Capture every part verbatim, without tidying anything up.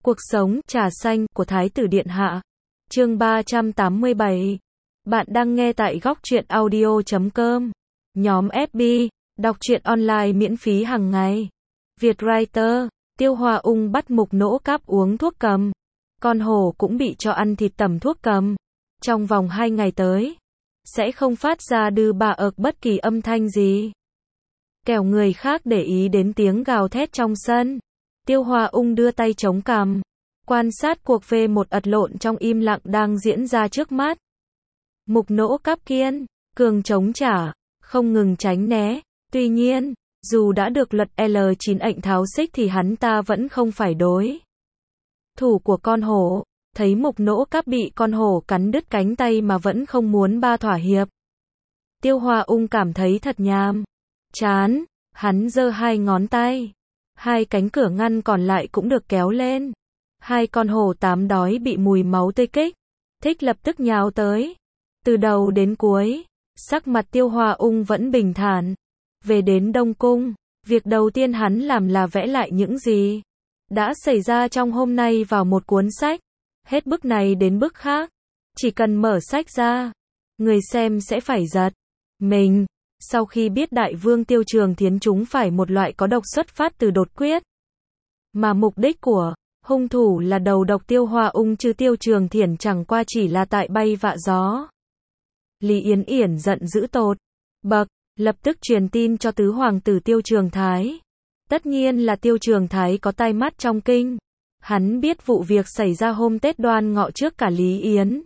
Cuộc sống, trà xanh, của Thái tử Điện Hạ. Chương ba trăm tám mươi bảy. Bạn đang nghe tại góc truyện audio chấm com. Nhóm ép bê, đọc truyện online miễn phí hàng ngày. Vietwriter, Tiêu Hoa Ung bắt Mục Nỗ Cáp uống thuốc cầm. Con hổ cũng bị cho ăn thịt tẩm thuốc cầm. Trong vòng hai ngày tới, sẽ không phát ra đư bà ợc bất kỳ âm thanh gì. Kẻo người khác để ý đến tiếng gào thét trong sân. Tiêu Hoa Ung đưa tay chống cằm, quan sát cuộc v một ật lộn trong im lặng đang diễn ra trước mắt. Mục Nỗ Cáp kiên cường chống trả, không ngừng tránh né. Tuy nhiên, dù đã được luật L chín ệnh tháo xích thì hắn ta vẫn không phải đối thủ của con hổ. Thấy Mục Nỗ Cáp bị con hổ cắn đứt cánh tay mà vẫn không muốn ba thỏa hiệp. Tiêu Hoa Ung cảm thấy thật nhàm chán, hắn giơ hai ngón tay. Hai cánh cửa ngăn còn lại cũng được kéo lên. Hai con hổ tám đói bị mùi máu tươi kích thích lập tức nhào tới. Từ đầu đến cuối, sắc mặt Tiêu Hoa Ung vẫn bình thản. Về đến Đông Cung, việc đầu tiên hắn làm là vẽ lại những gì đã xảy ra trong hôm nay vào một cuốn sách. Hết bức này đến bức khác. Chỉ cần mở sách ra, người xem sẽ phải giật mình. Sau khi biết Đại Vương Tiêu Trường Thiến chúng phải một loại có độc xuất phát từ đột quyết, mà mục đích của hung thủ là đầu độc Tiêu Hoa Ung chứ Tiêu Trường Thiển chẳng qua chỉ là tại bay vạ gió. Lý Yến Yển giận dữ tột bậc, lập tức truyền tin cho tứ hoàng tử Tiêu Trường Thái. Tất nhiên là Tiêu Trường Thái có tai mắt trong kinh. Hắn biết vụ việc xảy ra hôm Tết Đoan Ngọ trước cả Lý Yến.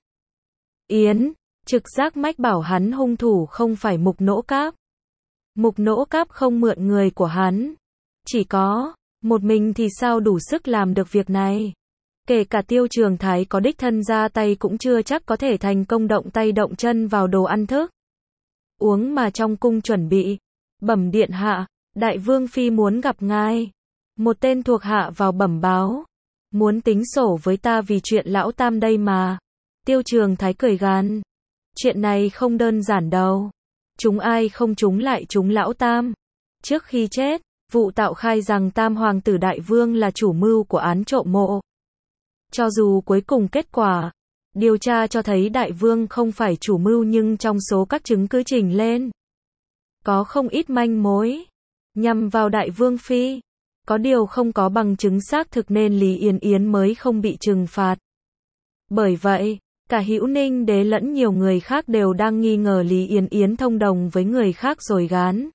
Yến, trực giác mách bảo hắn hung thủ không phải Mục Nỗ Cáp. Mục Nỗ Cáp không mượn người của hắn. Chỉ có một mình thì sao đủ sức làm được việc này. Kể cả Tiêu Trường Thái có đích thân ra tay cũng chưa chắc có thể thành công động tay động chân vào đồ ăn thức uống mà trong cung chuẩn bị. Bẩm điện hạ, Đại Vương Phi muốn gặp ngài. Một tên thuộc hạ vào bẩm báo. Muốn tính sổ với ta vì chuyện lão tam đây mà. Tiêu Trường Thái cười gằn. Chuyện này không đơn giản đâu. Chúng ai không chúng lại chúng lão tam. Trước khi chết, vụ tạo khai rằng tam hoàng tử Đại Vương là chủ mưu của án trộm mộ. Cho dù cuối cùng kết quả điều tra cho thấy Đại Vương không phải chủ mưu, nhưng trong số các chứng cứ trình lên có không ít manh mối nhằm vào Đại Vương Phi. Có điều không có bằng chứng xác thực nên Lý Yến Yến mới không bị trừng phạt. Bởi vậy, cả Hữu Ninh Đế lẫn nhiều người khác đều đang nghi ngờ Lý Yến Yến thông đồng với người khác rồi gán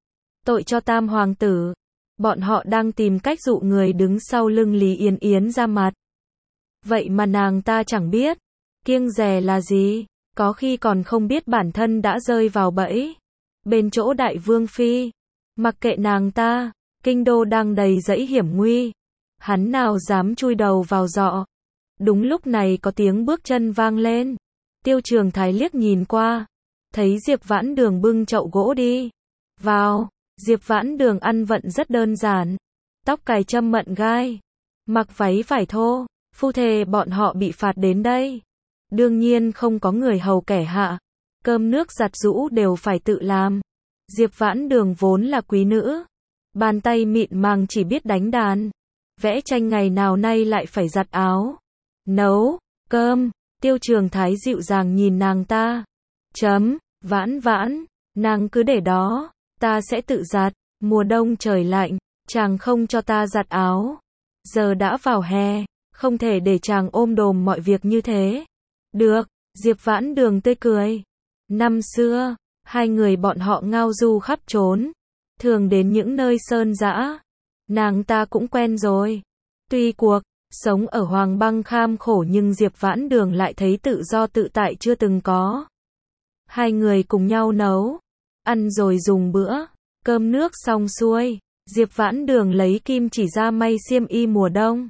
tội cho tam hoàng tử. Bọn họ đang tìm cách dụ người đứng sau lưng Lý Yến Yến ra mặt. Vậy mà nàng ta chẳng biết kiêng dè là gì, có khi còn không biết bản thân đã rơi vào bẫy bên chỗ Đại Vương Phi. Mặc kệ nàng ta, kinh đô đang đầy dẫy hiểm nguy, hắn nào dám chui đầu vào giọ. Đúng lúc này có tiếng bước chân vang lên. Tiêu Trường Thái liếc nhìn qua, thấy Diệp Vãn Đường bưng chậu gỗ đi vào. Diệp Vãn Đường ăn vận rất đơn giản, tóc cài châm mận gai, mặc váy vải thô. Phu thê bọn họ bị phạt đến đây, đương nhiên không có người hầu kẻ hạ, cơm nước giặt giũ đều phải tự làm. Diệp Vãn Đường vốn là quý nữ, bàn tay mịn màng chỉ biết đánh đàn, vẽ tranh, ngày nào nay lại phải giặt áo, nấu cơm. Tiêu Trường Thái dịu dàng nhìn nàng ta. Chấm, Vãn Vãn, nàng cứ để đó, ta sẽ tự giặt. Mùa đông trời lạnh, chàng không cho ta giặt áo. Giờ đã vào hè, không thể để chàng ôm đồm mọi việc như thế. Được, Diệp Vãn Đường tươi cười. Năm xưa, hai người bọn họ ngao du khắp trốn, thường đến những nơi sơn dã. Nàng ta cũng quen rồi. Tuy cuộc sống ở Hoàng Băng kham khổ nhưng Diệp Vãn Đường lại thấy tự do tự tại chưa từng có. Hai người cùng nhau nấu, ăn rồi dùng bữa, cơm nước xong xuôi, Diệp Vãn Đường lấy kim chỉ ra may xiêm y mùa đông.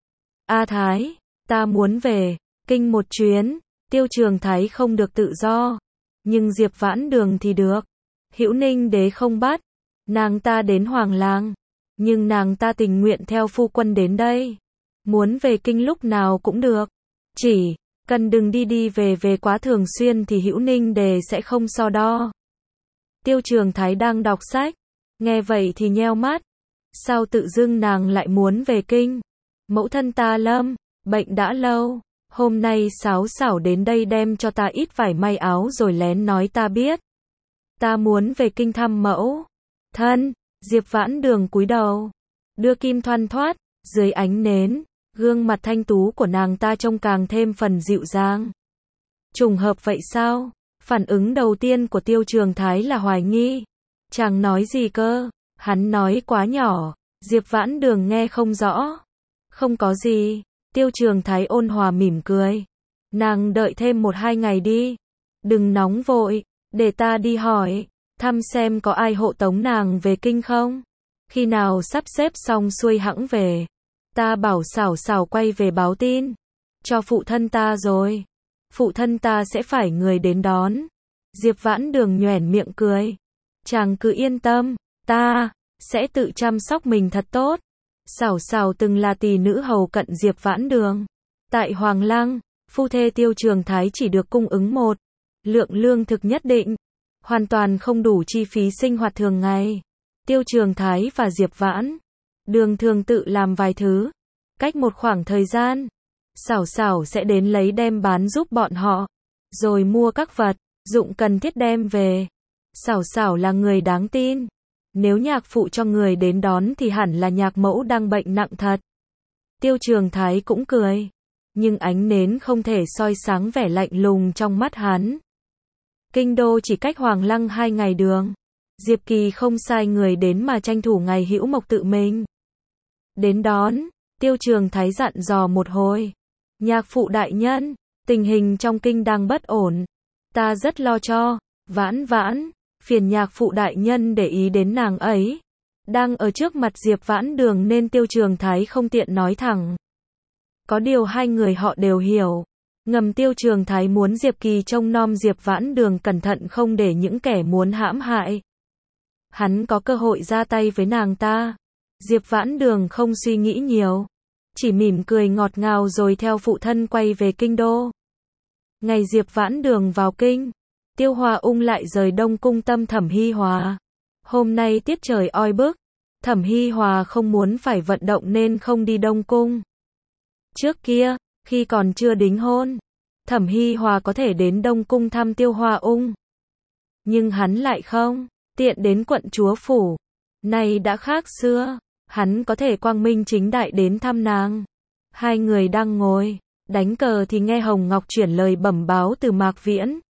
A Thái, ta muốn về kinh một chuyến. Tiêu Trường Thái không được tự do, nhưng Diệp Vãn Đường thì được. Hữu Ninh Đế không bắt nàng ta đến Hoàng Làng, nhưng nàng ta tình nguyện theo phu quân đến đây. Muốn về kinh lúc nào cũng được, chỉ cần đừng đi đi về về quá thường xuyên thì Hữu Ninh Đế sẽ không so đo. Tiêu Trường Thái đang đọc sách, nghe vậy thì nheo mắt. Sao tự dưng nàng lại muốn về kinh? Mẫu thân ta lâm, bệnh đã lâu. Hôm nay Sáo Sảo đến đây đem cho ta ít vải may áo rồi lén nói ta biết. Ta muốn về kinh thăm mẫu thân. Diệp Vãn Đường cúi đầu, đưa kim thoăn thoắt, dưới ánh nến, gương mặt thanh tú của nàng ta trông càng thêm phần dịu dàng. Trùng hợp vậy sao? Phản ứng đầu tiên của Tiêu Trường Thái là hoài nghi. Chàng nói gì cơ? Hắn nói quá nhỏ, Diệp Vãn Đường nghe không rõ. Không có gì. Tiêu Trường Thái ôn hòa mỉm cười. Nàng đợi thêm một hai ngày đi. Đừng nóng vội, để ta đi hỏi, thăm xem có ai hộ tống nàng về kinh không. Khi nào sắp xếp xong xuôi hẵng về. Ta bảo Sảo Sảo quay về báo tin cho phụ thân ta rồi. Phụ thân ta sẽ phải người đến đón. Diệp Vãn Đường nhoẻn miệng cười. Chàng cứ yên tâm, ta sẽ tự chăm sóc mình thật tốt. Sảo Sảo từng là tỳ nữ hầu cận Diệp Vãn Đường. Tại Hoàng Lăng, phu thê Tiêu Trường Thái chỉ được cung ứng một lượng lương thực nhất định, hoàn toàn không đủ chi phí sinh hoạt thường ngày. Tiêu Trường Thái và Diệp Vãn Đường thường tự làm vài thứ. Cách một khoảng thời gian, Sảo Sảo sẽ đến lấy đem bán giúp bọn họ, rồi mua các vật dụng cần thiết đem về. Sảo Sảo là người đáng tin. Nếu nhạc phụ cho người đến đón thì hẳn là nhạc mẫu đang bệnh nặng thật. Tiêu Trường Thái cũng cười, nhưng ánh nến không thể soi sáng vẻ lạnh lùng trong mắt hắn. Kinh đô chỉ cách Hoàng Lăng hai ngày đường. Diệp Kỳ không sai người đến mà tranh thủ ngày hữu mộc tự mình đến đón. Tiêu Trường Thái dặn dò một hồi. Nhạc phụ đại nhân, tình hình trong kinh đang bất ổn. Ta rất lo cho. Vãn Vãn, phiền nhạc phụ đại nhân để ý đến nàng ấy. Đang ở trước mặt Diệp Vãn Đường nên Tiêu Trường Thái không tiện nói thẳng. Có điều hai người họ đều hiểu. Ngầm Tiêu Trường Thái muốn Diệp Kỳ trông nom Diệp Vãn Đường cẩn thận không để những kẻ muốn hãm hại hắn có cơ hội ra tay với nàng ta. Diệp Vãn Đường không suy nghĩ nhiều, chỉ mỉm cười ngọt ngào rồi theo phụ thân quay về kinh đô. Ngày Diệp Vãn Đường vào kinh, Tiêu Hòa Ung lại rời Đông Cung tâm Thẩm Hi Hòa. Hôm nay tiết trời oi bức, Thẩm Hi Hòa không muốn phải vận động nên không đi Đông Cung. Trước kia, khi còn chưa đính hôn, Thẩm Hi Hòa có thể đến Đông Cung thăm Tiêu Hòa Ung. Nhưng hắn lại không tiện đến quận chúa phủ. Nay đã khác xưa, hắn có thể quang minh chính đại đến thăm nàng. Hai người đang ngồi đánh cờ thì nghe Hồng Ngọc chuyển lời bẩm báo từ Mạc Viễn.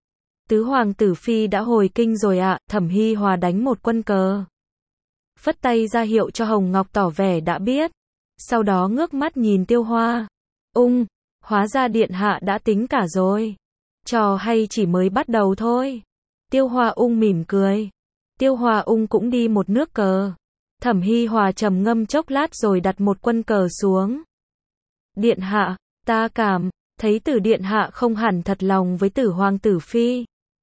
Tứ hoàng tử phi đã hồi kinh rồi ạ. À. Thẩm Hi Hòa đánh một quân cờ, phất tay ra hiệu cho Hồng Ngọc tỏ vẻ đã biết. Sau đó ngước mắt nhìn Tiêu Hoa Ung, hóa ra điện hạ đã tính cả rồi. Trò hay chỉ mới bắt đầu thôi. Tiêu Hoa Ung mỉm cười. Tiêu Hoa Ung cũng đi một nước cờ. Thẩm Hi Hòa trầm ngâm chốc lát rồi đặt một quân cờ xuống. Điện hạ, ta cảm thấy Tử điện hạ không hẳn thật lòng với Tử hoàng tử phi.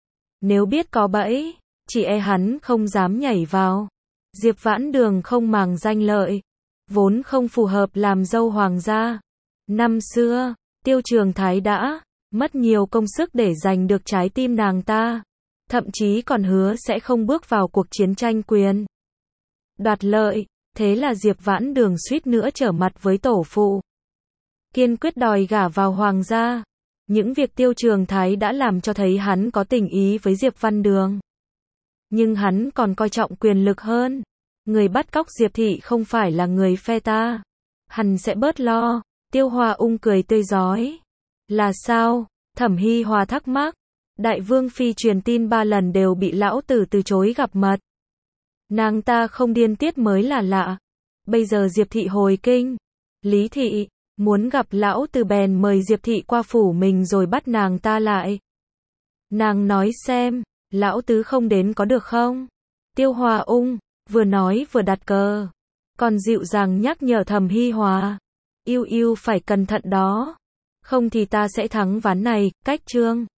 Nếu biết có bẫy, chỉ e hắn không dám nhảy vào. Diệp Vãn Đường không màng danh lợi, vốn không phù hợp làm dâu hoàng gia. Năm xưa, Tiêu Trường Thái đã mất nhiều công sức để giành được trái tim nàng ta, thậm chí còn hứa sẽ không bước vào cuộc chiến tranh quyền đoạt lợi. Thế là Diệp Vãn Đường suýt nữa trở mặt với tổ phụ, kiên quyết đòi gả vào hoàng gia. Những việc Tiêu Trường Thái đã làm cho thấy hắn có tình ý với Diệp Văn Đường. Nhưng hắn còn coi trọng quyền lực hơn. Người bắt cóc Diệp Thị không phải là người phe ta. Hắn sẽ bớt lo. Tiêu Hoa Ung cười tươi rói. Là sao? Thẩm Hi Hòa thắc mắc. Đại vương phi truyền tin ba lần đều bị lão tử từ chối gặp mặt. Nàng ta không điên tiết mới là lạ. Bây giờ Diệp Thị hồi kinh, Lý Thị muốn gặp lão tử bèn mời Diệp Thị qua phủ mình rồi bắt nàng ta lại. Nàng nói xem, lão tứ không đến có được không? Tiêu Hòa Ung vừa nói vừa đặt cờ, còn dịu dàng nhắc nhở Thẩm Hi Hòa. Yêu yêu phải cẩn thận đó, không thì ta sẽ thắng ván này. Cách chương